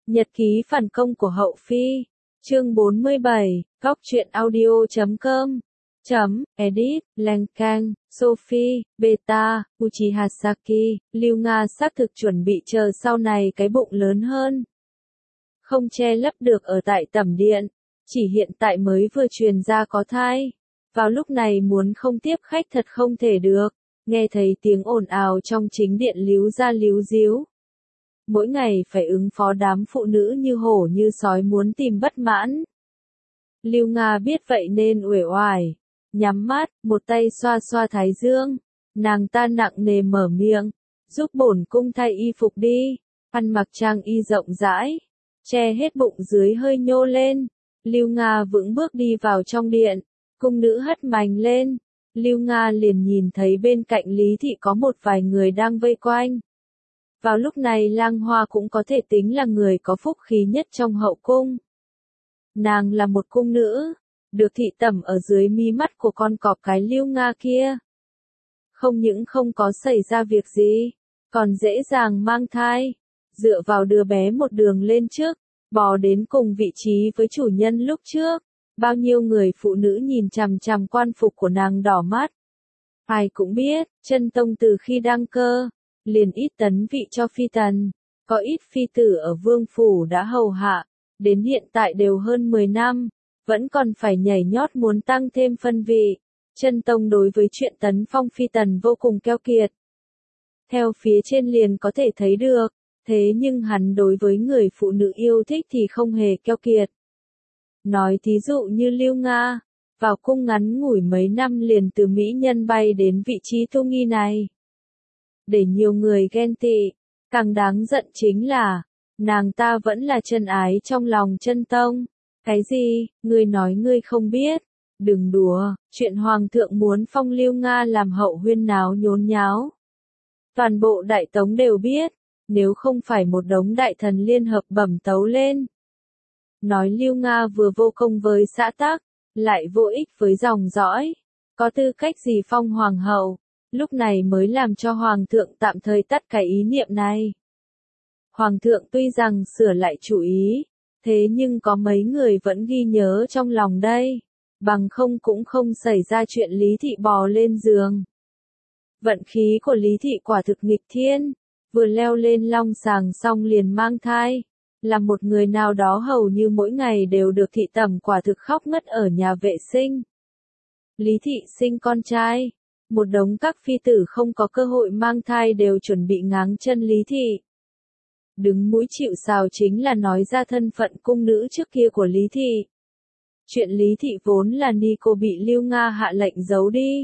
Nhật ký phản công của Hậu Phi. Chương 47, Góc truyện audio.com. Edit, Lankan, Sophie, Beta, Uchiha Saki, Lưu Nga xác thực chuẩn bị chờ sau này cái bụng lớn hơn. Không che lấp được ở tại tẩm điện, chỉ hiện tại mới vừa truyền ra có thai. Vào lúc này muốn không tiếp khách thật không thể được, nghe thấy tiếng ồn ào trong chính điện líu ra líu díu. Mỗi ngày phải ứng phó đám phụ nữ như hổ như sói muốn tìm bất mãn. Lưu Nga biết vậy nên uể oải, nhắm mắt, một tay xoa xoa thái dương, nàng ta nặng nề mở miệng, giúp bổn cung thay y phục đi, ăn mặc trang y rộng rãi, che hết bụng dưới hơi nhô lên. Lưu Nga vững bước đi vào trong điện, cung nữ hất mành lên, Lưu Nga liền nhìn thấy bên cạnh Lý Thị có một vài người đang vây quanh. Vào lúc này Lang Hoa cũng có thể tính là người có phúc khí nhất trong hậu cung. Nàng là một cung nữ, được thị tẩm ở dưới mí mắt của con cọp cái Lưu Nga kia. Không những không có xảy ra việc gì, còn dễ dàng mang thai, dựa vào đứa bé một đường lên trước, bò đến cùng vị trí với chủ nhân lúc trước. Bao nhiêu người phụ nữ nhìn chằm chằm quan phục của nàng đỏ mắt. Ai cũng biết, Chân Tông từ khi đăng cơ, liền ít tấn vị cho phi tần, có ít phi tử ở vương phủ đã hầu hạ, đến hiện tại đều hơn 10 năm, vẫn còn phải nhảy nhót muốn tăng thêm phân vị. Chân Tông đối với chuyện tấn phong phi tần vô cùng keo kiệt. Theo phía trên liền có thể thấy được, thế nhưng hắn đối với người phụ nữ yêu thích thì không hề keo kiệt. Nói thí dụ như Lưu Nga, vào cung ngắn ngủi mấy năm liền từ mỹ nhân bay đến vị trí thu nghi này. Để nhiều người ghen tị, càng đáng giận chính là, nàng ta vẫn là chân ái trong lòng Chân Tông. Cái gì, ngươi nói ngươi không biết, đừng đùa, chuyện hoàng thượng muốn phong Lưu Nga làm hậu huyên náo nhốn nháo. Toàn bộ đại tống đều biết, nếu không phải một đống đại thần liên hợp bẩm tấu lên. Nói Lưu Nga vừa vô công với xã tắc, lại vô ích với dòng dõi, có tư cách gì phong hoàng hậu, lúc này mới làm cho hoàng thượng tạm thời tắt cái ý niệm này. Hoàng thượng tuy rằng sửa lại chủ ý, thế nhưng có mấy người vẫn ghi nhớ trong lòng đây, bằng không cũng không xảy ra chuyện Lý Thị bò lên giường. Vận khí của Lý Thị quả thực nghịch thiên, vừa leo lên long sàng xong liền mang thai. Là một người nào đó hầu như mỗi ngày đều được thị tẩm quả thực khóc ngất ở nhà vệ sinh. Lý Thị sinh con trai, một đống các phi tử không có cơ hội mang thai đều chuẩn bị ngáng chân Lý Thị. Đứng mũi chịu sào chính là nói ra thân phận cung nữ trước kia của Lý Thị. Chuyện Lý Thị vốn là ni cô bị Lưu Nga hạ lệnh giấu đi.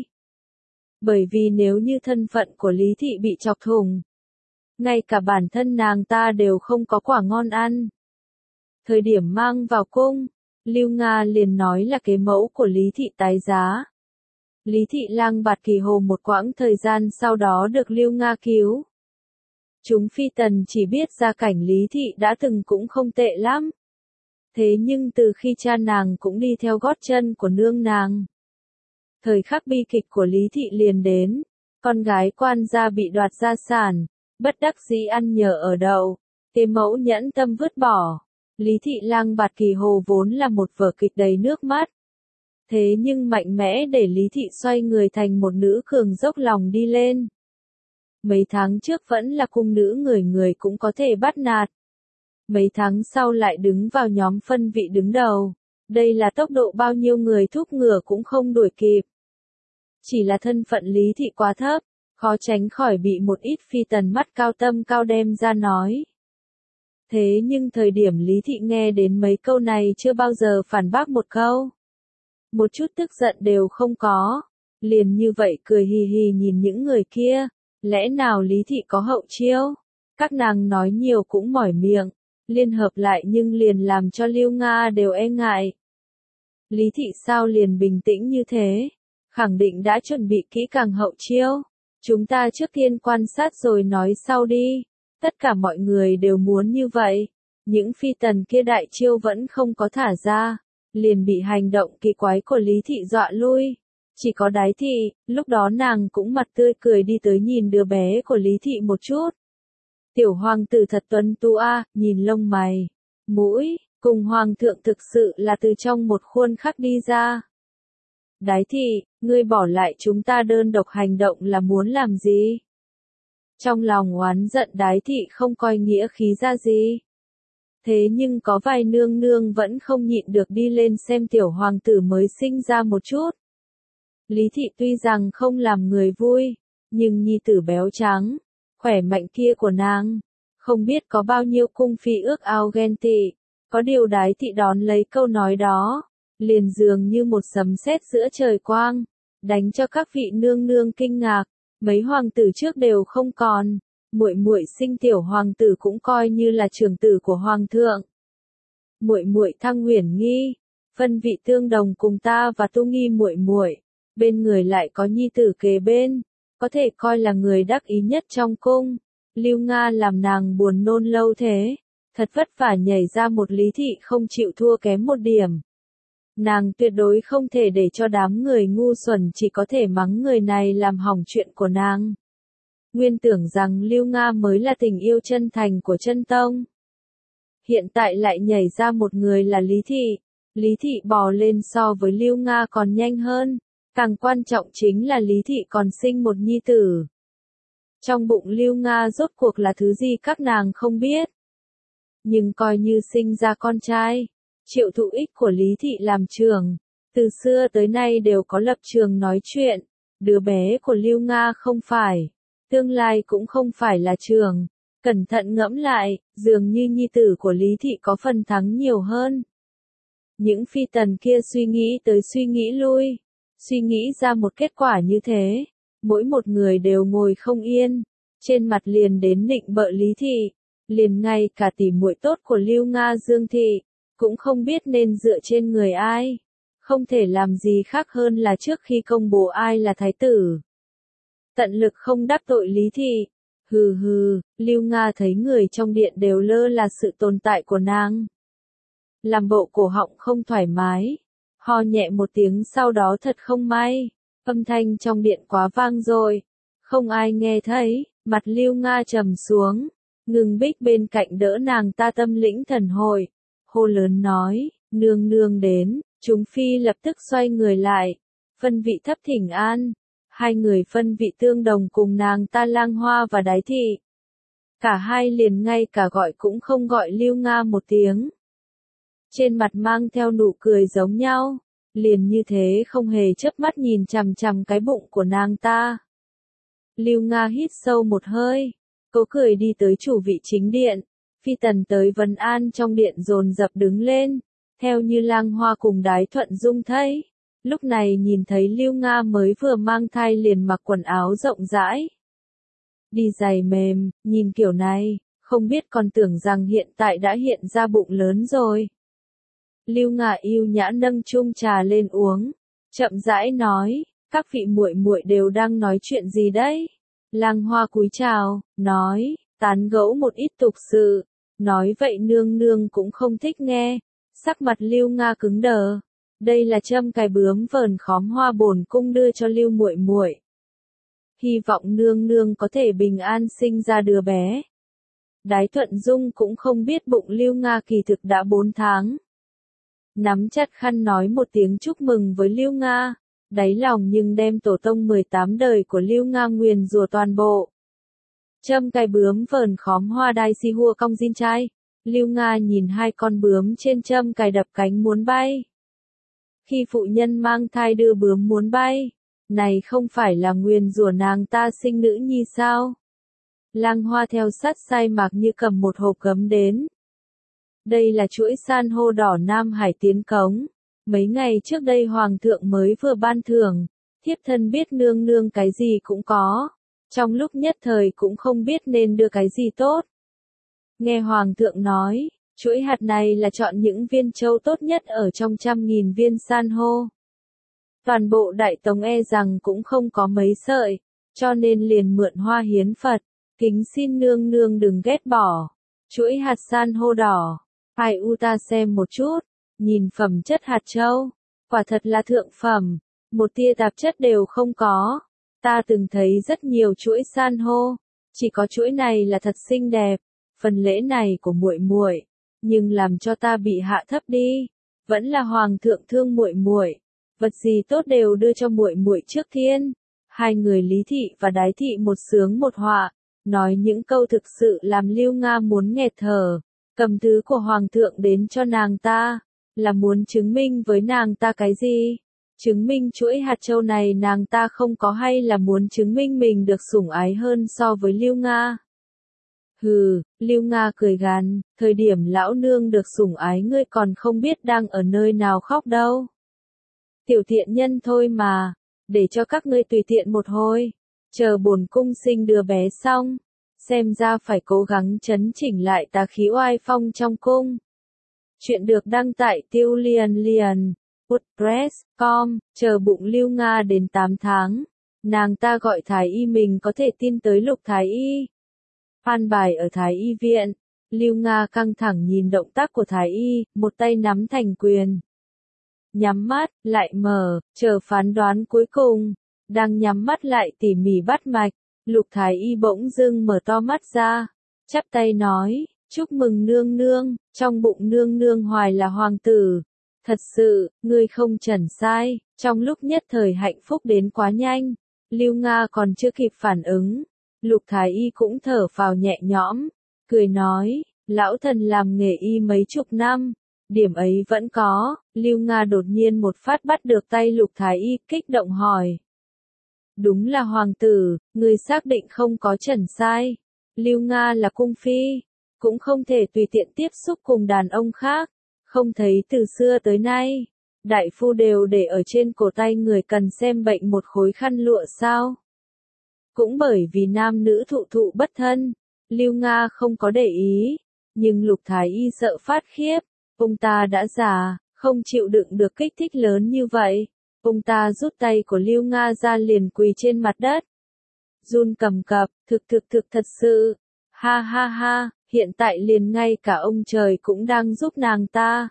Bởi vì nếu như thân phận của Lý Thị bị chọc thủng, ngay cả bản thân nàng ta đều không có quả ngon ăn. Thời điểm mang vào cung, Lưu Nga liền nói là kế mẫu của Lý Thị tái giá. Lý Thị lang bạt kỳ hồ một quãng thời gian sau đó được Lưu Nga cứu. Chúng phi tần chỉ biết gia cảnh Lý Thị đã từng cũng không tệ lắm. Thế nhưng từ khi cha nàng cũng đi theo gót chân của nương nàng, thời khắc bi kịch của Lý Thị liền đến, con gái quan gia bị đoạt gia sản. Bất đắc dĩ ăn nhờ ở đậu, kế mẫu nhẫn tâm vứt bỏ. Lý Thị lang bạt kỳ hồ vốn là một vở kịch đầy nước mắt. Thế nhưng mạnh mẽ để Lý Thị xoay người thành một nữ cường dốc lòng đi lên. Mấy tháng trước vẫn là cung nữ người người cũng có thể bắt nạt. Mấy tháng sau lại đứng vào nhóm phân vị đứng đầu. Đây là tốc độ bao nhiêu người thúc ngựa cũng không đuổi kịp. Chỉ là thân phận Lý Thị quá thấp, khó tránh khỏi bị một ít phi tần mắt cao tâm cao đem ra nói. Thế nhưng thời điểm Lý Thị nghe đến mấy câu này chưa bao giờ phản bác một câu. Một chút tức giận đều không có. Liền như vậy cười hì hì nhìn những người kia. Lẽ nào Lý Thị có hậu chiêu? Các nàng nói nhiều cũng mỏi miệng. Liên hợp lại nhưng liền làm cho Lưu Nga đều e ngại. Lý Thị sao liền bình tĩnh như thế? Khẳng định đã chuẩn bị kỹ càng hậu chiêu. Chúng ta trước tiên quan sát rồi nói sau đi. Tất cả mọi người đều muốn như vậy. Những phi tần kia đại chiêu vẫn không có thả ra. Liền bị hành động kỳ quái của Lý Thị dọa lui. Chỉ có Đái Thị, lúc đó nàng cũng mặt tươi cười đi tới nhìn đứa bé của Lý Thị một chút. Tiểu hoàng tử thật tuấn tú a, nhìn lông mày, mũi, cùng hoàng thượng thực sự là từ trong một khuôn khắc đi ra. Đái thị, ngươi bỏ lại chúng ta đơn độc hành động là muốn làm gì? Trong lòng oán giận đái thị không coi nghĩa khí ra gì. Thế nhưng có vài nương nương vẫn không nhịn được đi lên xem tiểu hoàng tử mới sinh ra một chút. Lý thị tuy rằng không làm người vui, nhưng nhi tử béo trắng, khỏe mạnh kia của nàng, không biết có bao nhiêu cung phi ước ao ghen tị. Có điều đái thị đón lấy câu nói đó, liền dường như một sấm sét giữa trời quang, đánh cho các vị nương nương kinh ngạc. Mấy hoàng tử trước đều không còn, muội muội sinh tiểu hoàng tử cũng coi như là trưởng tử của hoàng thượng. Muội muội Thăng Uyển Nghi, phân vị tương đồng cùng ta và Tu Nghi muội muội, bên người lại có nhi tử kề bên, có thể coi là người đắc ý nhất trong cung. Lưu Nga làm nàng buồn nôn lâu thế, thật vất vả nhảy ra một Lý thị không chịu thua kém một điểm. Nàng tuyệt đối không thể để cho đám người ngu xuẩn chỉ có thể mắng người này làm hỏng chuyện của nàng. Nguyên tưởng rằng Lưu Nga mới là tình yêu chân thành của chân tông. Hiện tại lại nhảy ra một người là Lý thị. Lý thị bò lên so với Lưu Nga còn nhanh hơn. Càng quan trọng chính là Lý thị còn sinh một nhi tử. Trong bụng Lưu Nga rốt cuộc là thứ gì các nàng không biết. Nhưng coi như sinh ra con trai. Triệu Thụ Ích của Lý thị làm trường, từ xưa tới nay đều có lập trường nói chuyện, đứa bé của Lưu Nga không phải, tương lai cũng không phải là trường. Cẩn thận ngẫm lại, dường như nhi tử của Lý thị có phần thắng nhiều hơn. Những phi tần kia suy nghĩ tới suy nghĩ lui, suy nghĩ ra một kết quả như thế, mỗi một người đều ngồi không yên, trên mặt liền đến nịnh bợ Lý thị, liền ngay cả tỷ muội tốt của Lưu Nga Dương thị, cũng không biết nên dựa trên người ai, không thể làm gì khác hơn là trước khi công bố ai là thái tử. Tận lực không đắc tội Lý thị. Hừ hừ, Lưu Nga thấy người trong điện đều lơ là sự tồn tại của nàng. Làm bộ cổ họng không thoải mái, ho nhẹ một tiếng sau đó thật không may, âm thanh trong điện quá vang rồi, không ai nghe thấy, mặt Lưu Nga trầm xuống, Ngưng Bích bên cạnh đỡ nàng ta tâm lĩnh thần hội, hô lớn nói, nương nương đến, chúng phi lập tức xoay người lại, phân vị thấp thỉnh an. Hai người phân vị tương đồng cùng nàng ta Lang Hoa và Đái thị. Cả hai liền ngay cả gọi cũng không gọi Lưu Nga một tiếng. Trên mặt mang theo nụ cười giống nhau, liền như thế không hề chớp mắt nhìn chằm chằm cái bụng của nàng ta. Lưu Nga hít sâu một hơi, cố cười đi tới chủ vị chính điện, phi tần tới vấn an trong điện dồn dập đứng lên, theo như Lang Hoa cùng Đái Thuận Dung thấy. Lúc này nhìn thấy Lưu Nga mới vừa mang thai liền mặc quần áo rộng rãi. Đi giày mềm, nhìn kiểu này, không biết còn tưởng rằng hiện tại đã hiện ra bụng lớn rồi. Lưu Nga yêu nhã nâng chung trà lên uống, chậm rãi nói, các vị muội muội đều đang nói chuyện gì đấy? Lang Hoa cúi chào, nói, tán gẫu một ít tục sự, nói vậy nương nương cũng không thích nghe, sắc mặt Lưu Nga cứng đờ. Đây là châm cài bướm vờn khóm hoa bổn cung đưa cho Lưu muội muội. Hy vọng nương nương có thể bình an sinh ra đứa bé. Đái Thuận Dung cũng không biết bụng Lưu Nga kỳ thực đã 4 tháng. Nắm chặt khăn nói một tiếng chúc mừng với Lưu Nga, đáy lòng nhưng đem tổ tông 18 đời của Lưu Nga nguyền rủa toàn bộ. Châm cài bướm vờn khóm hoa đai si hua cong jin trai. Lưu Nga nhìn hai con bướm trên châm cài đập cánh muốn bay. Khi phụ nhân mang thai đưa bướm muốn bay, này không phải là nguyền rủa nàng ta sinh nữ nhi sao? Lang Hoa theo sát sai Mạc Như cầm một hộp gấm đến. Đây là chuỗi san hô đỏ Nam Hải tiến cống. Mấy ngày trước đây Hoàng thượng mới vừa ban thưởng, thiếp thân biết nương nương cái gì cũng có. Trong lúc nhất thời cũng không biết nên đưa cái gì tốt. Nghe Hoàng thượng nói, chuỗi hạt này là chọn những viên châu tốt nhất ở trong 100.000 viên san hô. Toàn bộ Đại Tống e rằng cũng không có mấy sợi, cho nên liền mượn hoa hiến Phật, kính xin nương nương đừng ghét bỏ. Chuỗi hạt san hô đỏ, ai u ta xem một chút, nhìn phẩm chất hạt châu, quả thật là thượng phẩm, một tia tạp chất đều không có. Ta từng thấy rất nhiều chuỗi san hô, chỉ có chuỗi này là thật xinh đẹp, phần lễ này của muội muội, nhưng làm cho ta bị hạ thấp đi. Vẫn là hoàng thượng thương muội muội, vật gì tốt đều đưa cho muội muội trước thiên. Hai người Lý thị và Đái thị một sướng một họa, nói những câu thực sự làm Lưu Nga muốn nghẹt thở. Cầm thứ của hoàng thượng đến cho nàng ta, là muốn chứng minh với nàng ta cái gì? Chứng minh chuỗi hạt châu này nàng ta không có, hay là muốn chứng minh mình được sủng ái hơn so với Lưu Nga? Hừ, Lưu Nga cười gằn, thời điểm lão nương được sủng ái ngươi còn không biết đang ở nơi nào khóc đâu. Tiểu tiện nhân thôi mà, để cho các ngươi tùy tiện một hồi, chờ bổn cung sinh đứa bé xong, xem ra phải cố gắng chấn chỉnh lại tà khí oai phong trong cung. Chuyện được đăng tại Tiêu Lian, WordPress.com, chờ bụng Lưu Nga đến 8 tháng, nàng ta gọi Thái y mình có thể tin tới Lục Thái y. An bài ở Thái y viện, Lưu Nga căng thẳng nhìn động tác của Thái y, một tay nắm thành quyền. Nhắm mắt, lại mở, chờ phán đoán cuối cùng. Đang nhắm mắt lại tỉ mỉ bắt mạch, Lục Thái y bỗng dưng mở to mắt ra, chắp tay nói, chúc mừng nương nương, trong bụng nương nương hoài là hoàng tử. Thật sự, ngươi không chẩn sai. Trong lúc nhất thời hạnh phúc đến quá nhanh, Lưu Nga còn chưa kịp phản ứng. Lục Thái y cũng thở phào nhẹ nhõm, cười nói, lão thần làm nghề y mấy chục năm, điểm ấy vẫn có. Lưu Nga đột nhiên một phát bắt được tay Lục Thái y, kích động hỏi. Đúng là hoàng tử, người xác định không có chẩn sai. Lưu Nga là cung phi, cũng không thể tùy tiện tiếp xúc cùng đàn ông khác. Không thấy từ xưa tới nay, đại phu đều để ở trên cổ tay người cần xem bệnh một khối khăn lụa sao? Cũng bởi vì nam nữ thụ thụ bất thân, Lưu Nga không có để ý, nhưng Lục Thái y sợ phát khiếp, ông ta đã già, không chịu đựng được kích thích lớn như vậy. Ông ta rút tay của Lưu Nga ra liền quỳ trên mặt đất. Run cầm cập, thực thật sự. Ha ha ha, hiện tại liền ngay cả ông trời cũng đang giúp nàng ta.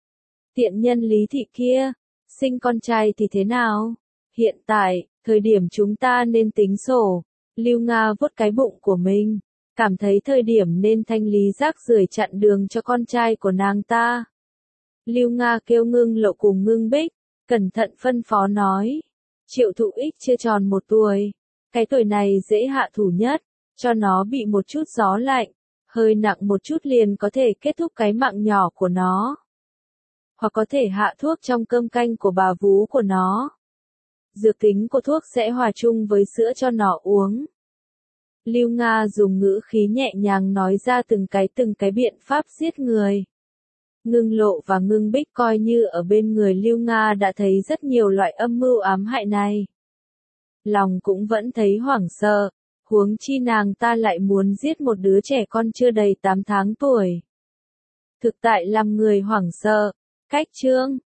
Tiện nhân Lý thị kia, sinh con trai thì thế nào? Hiện tại, thời điểm chúng ta nên tính sổ. Lưu Nga vuốt cái bụng của mình, cảm thấy thời điểm nên thanh lý rác rưởi chặn đường cho con trai của nàng ta. Lưu Nga kêu Ngưng Lộ cùng Ngưng Bích, cẩn thận phân phó nói. Triệu Thụ Ích chưa tròn 1 tuổi, cái tuổi này dễ hạ thủ nhất, cho nó bị một chút gió lạnh, hơi nặng một chút liền có thể kết thúc cái mạng nhỏ của nó. Hoặc có thể hạ thuốc trong cơm canh của bà vú của nó. Dược tính của thuốc sẽ hòa chung với sữa cho nó uống. Lưu Nga dùng ngữ khí nhẹ nhàng nói ra từng cái biện pháp giết người. Ngưng Lộ và Ngưng Bích coi như ở bên người Lưu Nga đã thấy rất nhiều loại âm mưu ám hại này. Lòng cũng vẫn thấy hoảng sợ, huống chi nàng ta lại muốn giết một đứa trẻ con chưa đầy 8 tháng tuổi. Thực tại làm người hoảng sợ. Cách chương